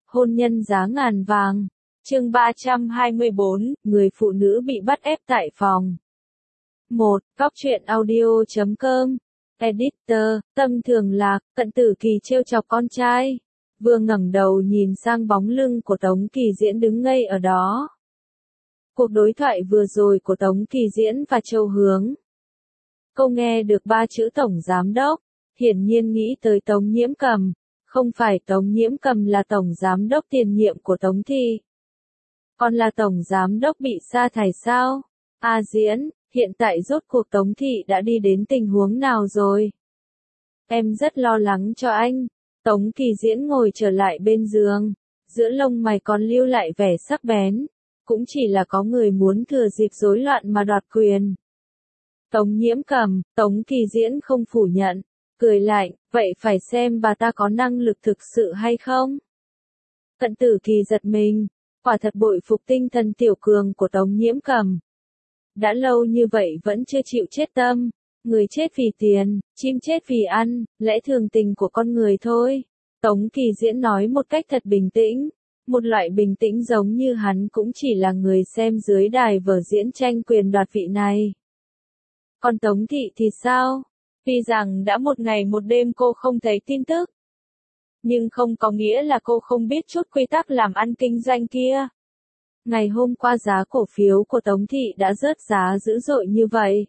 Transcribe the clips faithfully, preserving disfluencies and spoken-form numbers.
Hôn nhân giá ngàn vàng. Chương ba trăm hai mươi bốn, người phụ nữ bị bắt ép tại phòng. một. Góc truyện audio chấm com. Editor, Tâm Thường Lạc, Cận Tử Kỳ trêu chọc con trai. Vừa ngẩng đầu nhìn sang bóng lưng của Tống Kỳ Diễn đứng ngây ở đó. Cuộc đối thoại vừa rồi của Tống Kỳ Diễn và Châu Hướng. Cô nghe được ba chữ tổng giám đốc, hiển nhiên nghĩ tới Tống Nhiễm Cầm. Không phải Tống Nhiễm Cầm là tổng giám đốc tiền nhiệm của Tống Thị. Còn là tổng giám đốc bị sa thải sao? A Diễn, hiện tại rốt cuộc Tống Thị đã đi đến tình huống nào rồi? Em rất lo lắng cho anh. Tống Kỳ Diễn ngồi trở lại bên giường, giữa lông mày còn lưu lại vẻ sắc bén. Cũng chỉ là có người muốn thừa dịp rối loạn mà đoạt quyền. Tống Nhiễm Cầm, Tống Kỳ Diễn không phủ nhận, cười lạnh, vậy phải xem bà ta có năng lực thực sự hay không? Cận Tử Kỳ giật mình, quả thật bội phục tinh thần tiểu cường của Tống Nhiễm Cầm. Đã lâu như vậy vẫn chưa chịu chết tâm, người chết vì tiền, chim chết vì ăn, lẽ thường tình của con người thôi. Tống Kỳ Diễn nói một cách thật bình tĩnh, một loại bình tĩnh giống như hắn cũng chỉ là người xem dưới đài vở diễn tranh quyền đoạt vị này. Còn Tống Thị thì sao? Tuy rằng đã một ngày một đêm cô không thấy tin tức, nhưng không có nghĩa là cô không biết chút quy tắc làm ăn kinh doanh kia. Ngày hôm qua giá cổ phiếu của Tống Thị đã rớt giá dữ dội như vậy.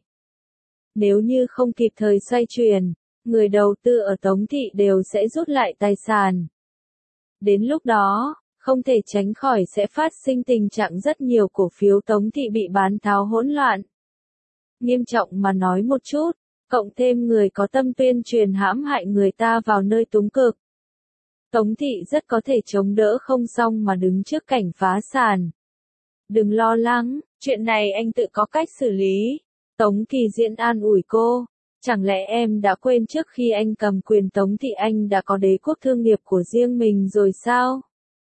Nếu như không kịp thời xoay chuyển, người đầu tư ở Tống Thị đều sẽ rút lại tài sản. Đến lúc đó, không thể tránh khỏi sẽ phát sinh tình trạng rất nhiều cổ phiếu Tống Thị bị bán tháo hỗn loạn. Nghiêm trọng mà nói một chút, cộng thêm người có tâm tuyên truyền hãm hại người ta vào nơi túng cực. Tống Thị rất có thể chống đỡ không xong mà đứng trước cảnh phá sản. Đừng lo lắng, chuyện này anh tự có cách xử lý. Tống Kỳ Diễn an ủi cô, chẳng lẽ em đã quên trước khi anh cầm quyền Tống Thị anh đã có đế quốc thương nghiệp của riêng mình rồi sao?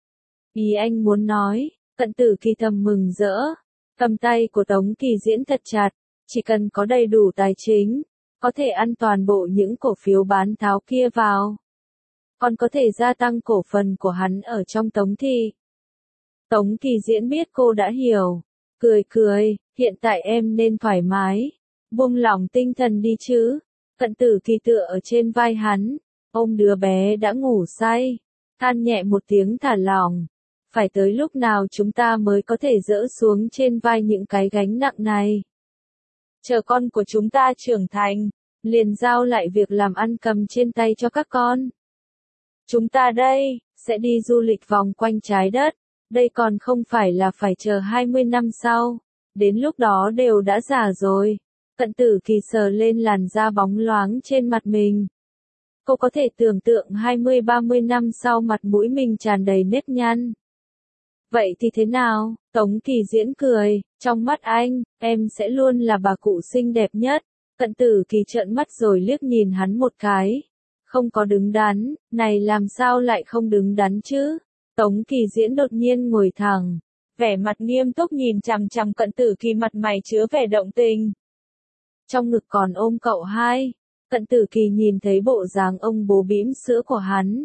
Ý anh muốn nói, Cận Tử Kỳ thầm mừng rỡ, cầm tay của Tống Kỳ Diễn thật chặt, chỉ cần có đầy đủ tài chính, có thể ăn toàn bộ những cổ phiếu bán tháo kia vào. Còn có thể gia tăng cổ phần của hắn ở trong Tống Thị. Tống Kỳ Diễn biết cô đã hiểu, cười cười, hiện tại em nên thoải mái, buông lỏng tinh thần đi chứ. Cận Tử Kỳ tựa ở trên vai hắn, ôm đứa bé đã ngủ say, than nhẹ một tiếng thả lỏng. Phải tới lúc nào chúng ta mới có thể dỡ xuống trên vai những cái gánh nặng này? Chờ con của chúng ta trưởng thành, liền giao lại việc làm ăn cầm trên tay cho các con. Chúng ta đây, sẽ đi du lịch vòng quanh trái đất, đây còn không phải là phải chờ hai mươi năm sau, đến lúc đó đều đã già rồi. Cận Tử Kỳ sờ lên làn da bóng loáng trên mặt mình. Cô có thể tưởng tượng hai mươi ba mươi năm sau mặt mũi mình tràn đầy nếp nhăn. Vậy thì thế nào? Tống Kỳ Diễn cười, trong mắt anh, em sẽ luôn là bà cụ xinh đẹp nhất. Cận Tử Kỳ trợn mắt rồi liếc nhìn hắn một cái. Không có đứng đắn, này làm sao lại không đứng đắn chứ? Tống Kỳ Diễn đột nhiên ngồi thẳng, vẻ mặt nghiêm túc nhìn chằm chằm Cận Tử Kỳ, mặt mày chứa vẻ động tình. Trong ngực còn ôm cậu hai, Cận Tử Kỳ nhìn thấy bộ dáng ông bố bỉm sữa của hắn.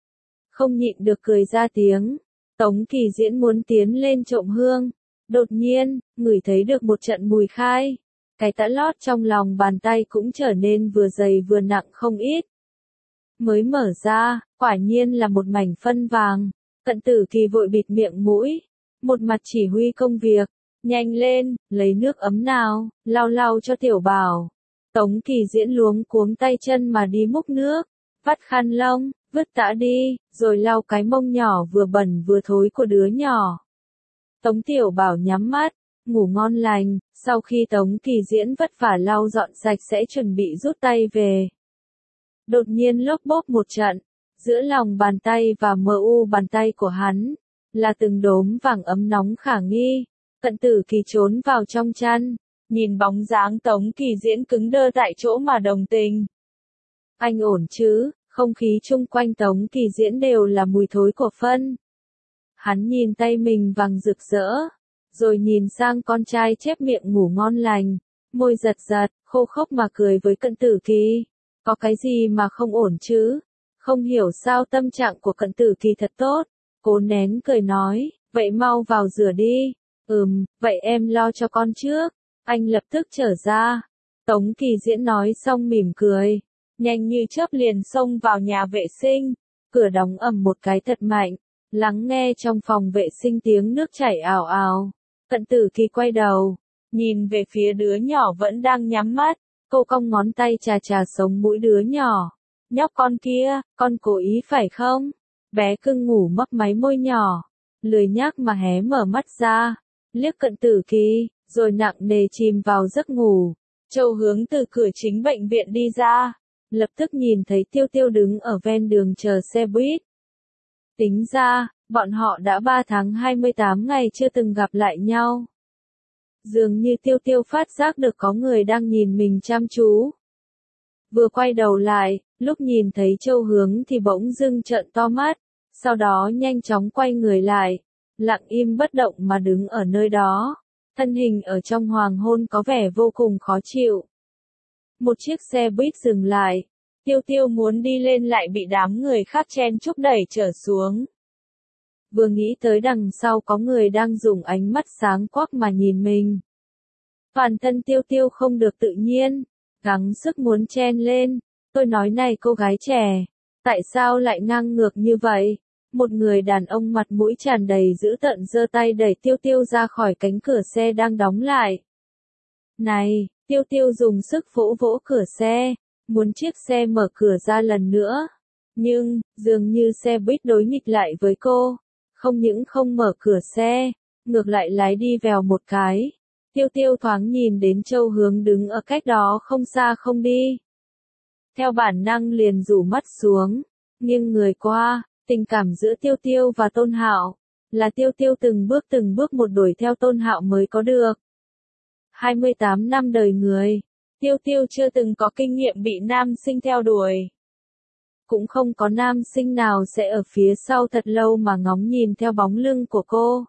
Không nhịn được cười ra tiếng. Tống Kỳ Diễn muốn tiến lên trộm hương, đột nhiên, ngửi thấy được một trận mùi khai. Cái tã lót trong lòng bàn tay cũng trở nên vừa dày vừa nặng không ít. Mới mở ra, quả nhiên là một mảnh phân vàng. Cận Tử Kỳ vội bịt miệng mũi, một mặt chỉ huy công việc, nhanh lên, lấy nước ấm nào, lau lau cho tiểu bảo. Tống Kỳ Diễn luống cuống tay chân mà đi múc nước, vắt khăn lông, vứt tã đi, rồi lau cái mông nhỏ vừa bẩn vừa thối của đứa nhỏ. Tống tiểu bảo nhắm mắt, ngủ ngon lành, sau khi Tống Kỳ Diễn vất vả lau dọn sạch sẽ chuẩn bị rút tay về. Đột nhiên lốp bốp một trận, giữa lòng bàn tay và mờ u bàn tay của hắn, là từng đốm vàng ấm nóng khả nghi. Cận Tử Kỳ trốn vào trong chăn, nhìn bóng dáng Tống Kỳ Diễn cứng đơ tại chỗ mà đồng tình. Anh ổn chứ? Không khí chung quanh Tống Kỳ Diễn đều là mùi thối của phân. Hắn nhìn tay mình vàng rực rỡ, rồi nhìn sang con trai chép miệng ngủ ngon lành, môi giật giật, khô khốc mà cười với Cận Tử Kỳ. Có cái gì mà không ổn chứ? Không hiểu sao tâm trạng của Cận Tử Kỳ thật tốt, Cố nén cười nói, vậy mau vào rửa đi. Ừm, vậy em lo cho con trước. Anh lập tức trở ra. Tống Kỳ Diễn nói xong mỉm cười. Nhanh như chớp liền xông vào nhà vệ sinh. Cửa đóng ầm một cái thật mạnh. Lắng nghe trong phòng vệ sinh tiếng nước chảy ào ào. Cận Tử Kỳ quay đầu. Nhìn về phía đứa nhỏ vẫn đang nhắm mắt. Cô cong ngón tay chà chà sống mũi đứa nhỏ. Nhóc con kia, con cố ý phải không? Bé cưng ngủ mấp máy môi nhỏ. Lười nhác mà hé mở mắt ra. Liếc Cận Tử Kỳ, rồi nặng nề chìm vào giấc ngủ. Châu Hướng từ cửa chính bệnh viện đi ra. Lập tức nhìn thấy Tiêu Tiêu đứng ở ven đường chờ xe buýt. Tính ra, bọn họ đã ba tháng hai mươi tám ngày chưa từng gặp lại nhau. Dường như Tiêu Tiêu phát giác được có người đang nhìn mình chăm chú. Vừa quay đầu lại, lúc nhìn thấy Châu Hướng thì bỗng dưng trợn to mắt, sau đó nhanh chóng quay người lại, lặng im bất động mà đứng ở nơi đó, thân hình ở trong hoàng hôn có vẻ vô cùng khó chịu. Một chiếc xe buýt dừng lại, Tiêu Tiêu muốn đi lên lại bị đám người khác chen chúc đẩy trở xuống. Vừa nghĩ tới đằng sau có người đang dùng ánh mắt sáng quắc mà nhìn mình. Toàn thân Tiêu Tiêu không được tự nhiên, gắng sức muốn chen lên. Tôi nói này cô gái trẻ, tại sao lại ngang ngược như vậy? Một người đàn ông mặt mũi tràn đầy dữ tợn giơ tay đẩy Tiêu Tiêu ra khỏi cánh cửa xe đang đóng lại. Này, Tiêu Tiêu dùng sức vỗ vỗ cửa xe, muốn chiếc xe mở cửa ra lần nữa. Nhưng, dường như xe buýt đối nghịch lại với cô. Không những không mở cửa xe, ngược lại lái đi vèo một cái. Tiêu Tiêu thoáng nhìn đến Châu Hướng đứng ở cách đó không xa không đi. Theo bản năng liền rủ mắt xuống, nghiêng người qua, tình cảm giữa Tiêu Tiêu và Tôn Hạo, là Tiêu Tiêu từng bước từng bước một đuổi theo Tôn Hạo mới có được. hai mươi tám năm đời người, Tiêu Tiêu chưa từng có kinh nghiệm bị nam sinh theo đuổi. Cũng không có nam sinh nào sẽ ở phía sau thật lâu mà ngóng nhìn theo bóng lưng của cô.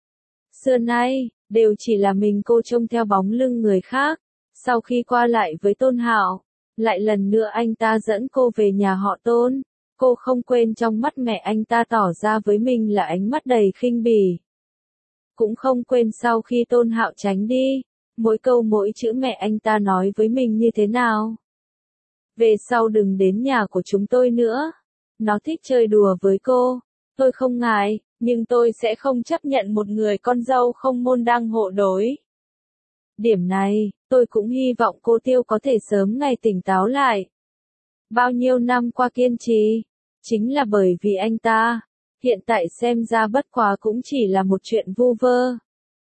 Xưa nay, đều chỉ là mình cô trông theo bóng lưng người khác. Sau khi qua lại với Tôn Hạo, lại lần nữa anh ta dẫn cô về nhà họ Tôn. Cô không quên trong mắt mẹ anh ta tỏ ra với mình là ánh mắt đầy khinh bỉ. Cũng không quên sau khi Tôn Hạo tránh đi, mỗi câu mỗi chữ mẹ anh ta nói với mình như thế nào. Về sau đừng đến nhà của chúng tôi nữa. Nó thích chơi đùa với cô. Tôi không ngại, nhưng tôi sẽ không chấp nhận một người con dâu không môn đăng hộ đối. Điểm này, tôi cũng hy vọng cô Tiêu có thể sớm ngày tỉnh táo lại. Bao nhiêu năm qua kiên trì, chính là bởi vì anh ta, hiện tại xem ra bất quá cũng chỉ là một chuyện vu vơ.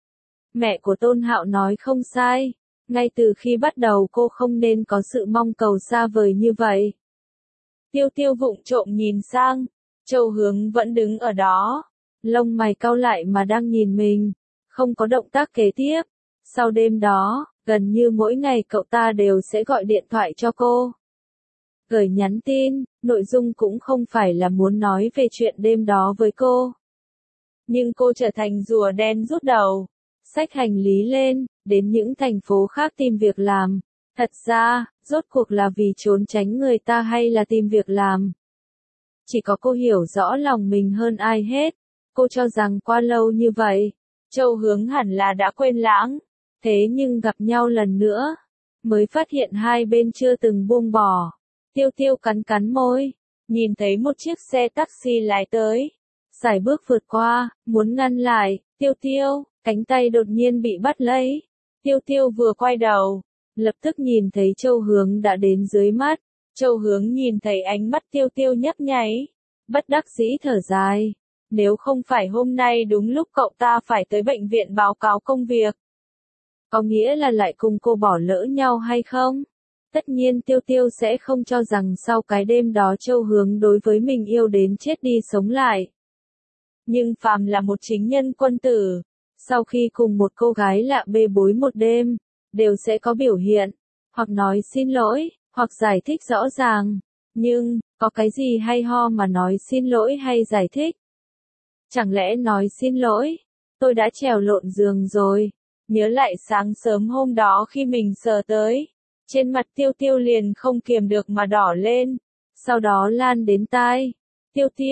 Mẹ của Tôn Hạo nói không sai, ngay từ khi bắt đầu cô không nên có sự mong cầu xa vời như vậy. Tiêu Tiêu vụng trộm nhìn sang, Châu Hướng vẫn đứng ở đó, lông mày cau lại mà đang nhìn mình, không có động tác kế tiếp. Sau đêm đó, gần như mỗi ngày cậu ta đều sẽ gọi điện thoại cho cô. Gửi nhắn tin, nội dung cũng không phải là muốn nói về chuyện đêm đó với cô. Nhưng cô trở thành rùa đen rút đầu, xách hành lý lên, đến những thành phố khác tìm việc làm. Thật ra, rốt cuộc là vì trốn tránh người ta hay là tìm việc làm? Chỉ có cô hiểu rõ lòng mình hơn ai hết. Cô cho rằng qua lâu như vậy, Châu Hướng hẳn là đã quên lãng. Thế nhưng gặp nhau lần nữa, mới phát hiện hai bên chưa từng buông bỏ. Tiêu Tiêu cắn cắn môi, nhìn thấy một chiếc xe taxi lái tới. Sải bước vượt qua, muốn ngăn lại, Tiêu Tiêu, cánh tay đột nhiên bị bắt lấy. Tiêu Tiêu vừa quay đầu, lập tức nhìn thấy Châu Hướng đã đến dưới mắt. Châu Hướng nhìn thấy ánh mắt Tiêu Tiêu nhấp nháy, bất đắc dĩ thở dài. Nếu không phải hôm nay đúng lúc cậu ta phải tới bệnh viện báo cáo công việc, có nghĩa là lại cùng cô bỏ lỡ nhau hay không? Tất nhiên Tiêu Tiêu sẽ không cho rằng sau cái đêm đó Châu Hướng đối với mình yêu đến chết đi sống lại. Nhưng phàm là một chính nhân quân tử, sau khi cùng một cô gái lạ bê bối một đêm, đều sẽ có biểu hiện, hoặc nói xin lỗi, hoặc giải thích rõ ràng. Nhưng, có cái gì hay ho mà nói xin lỗi hay giải thích? Chẳng lẽ nói xin lỗi, tôi đã trèo lộn giường rồi. Nhớ lại sáng sớm hôm đó khi mình sờ tới, trên mặt Tiêu Tiêu liền không kiềm được mà đỏ lên, sau đó lan đến tai. Tiêu Tiêu,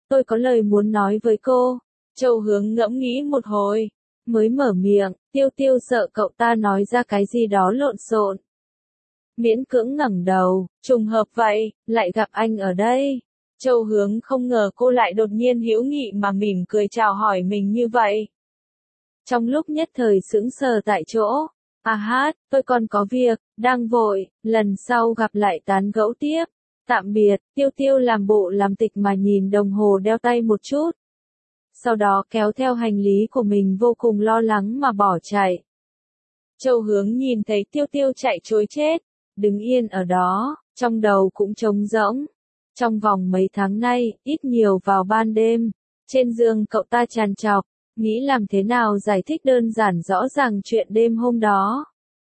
tôi có lời muốn nói với cô. Châu Hướng ngẫm nghĩ một hồi, mới mở miệng, Tiêu Tiêu sợ cậu ta nói ra cái gì đó lộn xộn. Miễn cưỡng ngẩng đầu, trùng hợp vậy, lại gặp anh ở đây. Châu Hướng không ngờ cô lại đột nhiên hữu nghị mà mỉm cười chào hỏi mình như vậy. Trong lúc nhất thời sững sờ tại chỗ, à hát, tôi còn có việc, đang vội, lần sau gặp lại tán gẫu tiếp. Tạm biệt, Tiêu Tiêu làm bộ làm tịch mà nhìn đồng hồ đeo tay một chút. Sau đó kéo theo hành lý của mình vô cùng lo lắng mà bỏ chạy. Châu Hướng nhìn thấy Tiêu Tiêu chạy trối chết, đứng yên ở đó, trong đầu cũng trống rỗng. Trong vòng mấy tháng nay, ít nhiều vào ban đêm, trên giường cậu ta trằn trọc, nghĩ làm thế nào giải thích đơn giản rõ ràng chuyện đêm hôm đó.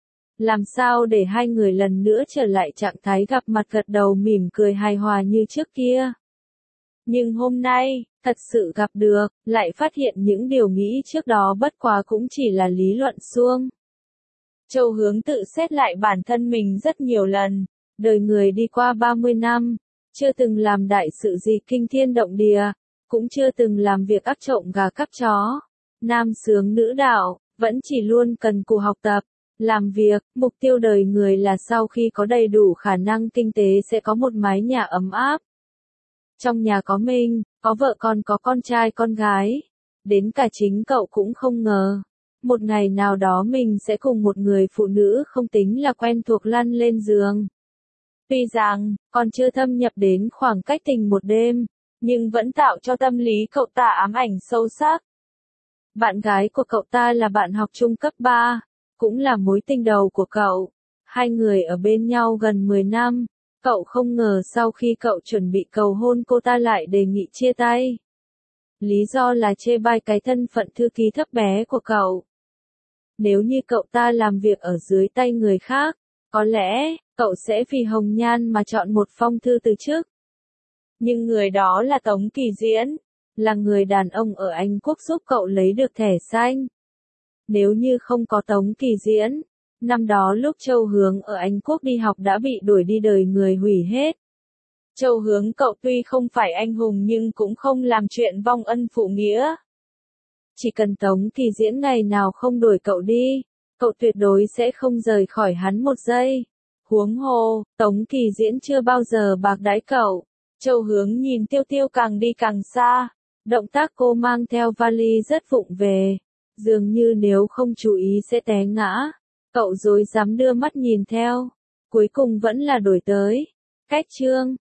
Làm sao để hai người lần nữa trở lại trạng thái gặp mặt gật đầu mỉm cười hài hòa như trước kia. Nhưng hôm nay, thật sự gặp được, lại phát hiện những điều nghĩ trước đó bất quá cũng chỉ là lý luận suông. Châu Hướng tự xét lại bản thân mình rất nhiều lần, đời người đi qua ba mươi năm, chưa từng làm đại sự gì kinh thiên động địa, cũng chưa từng làm việc ác trộm gà cắp chó, nam sướng nữ đạo, vẫn chỉ luôn cần cù học tập, làm việc, mục tiêu đời người là sau khi có đầy đủ khả năng kinh tế sẽ có một mái nhà ấm áp. Trong nhà có mình, có vợ con có con trai con gái, đến cả chính cậu cũng không ngờ. Một ngày nào đó mình sẽ cùng một người phụ nữ không tính là quen thuộc lăn lên giường. Tuy rằng, còn chưa thâm nhập đến khoảng cách tình một đêm, nhưng vẫn tạo cho tâm lý cậu ta ám ảnh sâu sắc. Bạn gái của cậu ta là bạn học trung cấp ba, cũng là mối tình đầu của cậu. Hai người ở bên nhau gần mười năm, cậu không ngờ sau khi cậu chuẩn bị cầu hôn cô ta lại đề nghị chia tay. Lý do là chê bai cái thân phận thư ký thấp bé của cậu. Nếu như cậu ta làm việc ở dưới tay người khác, có lẽ, cậu sẽ vì hồng nhan mà chọn một phong thư từ chức. Nhưng người đó là Tống Kỳ Diễn, là người đàn ông ở Anh Quốc giúp cậu lấy được thẻ xanh. Nếu như không có Tống Kỳ Diễn, năm đó lúc Châu Hướng ở Anh Quốc đi học đã bị đuổi đi đời người hủy hết. Châu Hướng cậu tuy không phải anh hùng nhưng cũng không làm chuyện vong ân phụ nghĩa. Chỉ cần Tống Kỳ Diễn ngày nào không đuổi cậu đi, cậu tuyệt đối sẽ không rời khỏi hắn một giây. Huống hồ, Tống Kỳ Diễn chưa bao giờ bạc đãi cậu. Châu Hướng nhìn Tiêu Tiêu càng đi càng xa, động tác cô mang theo vali rất vụng về, dường như nếu không chú ý sẽ té ngã. Cậu rối rắm đưa mắt nhìn theo, cuối cùng vẫn là đổi tới. Cách chương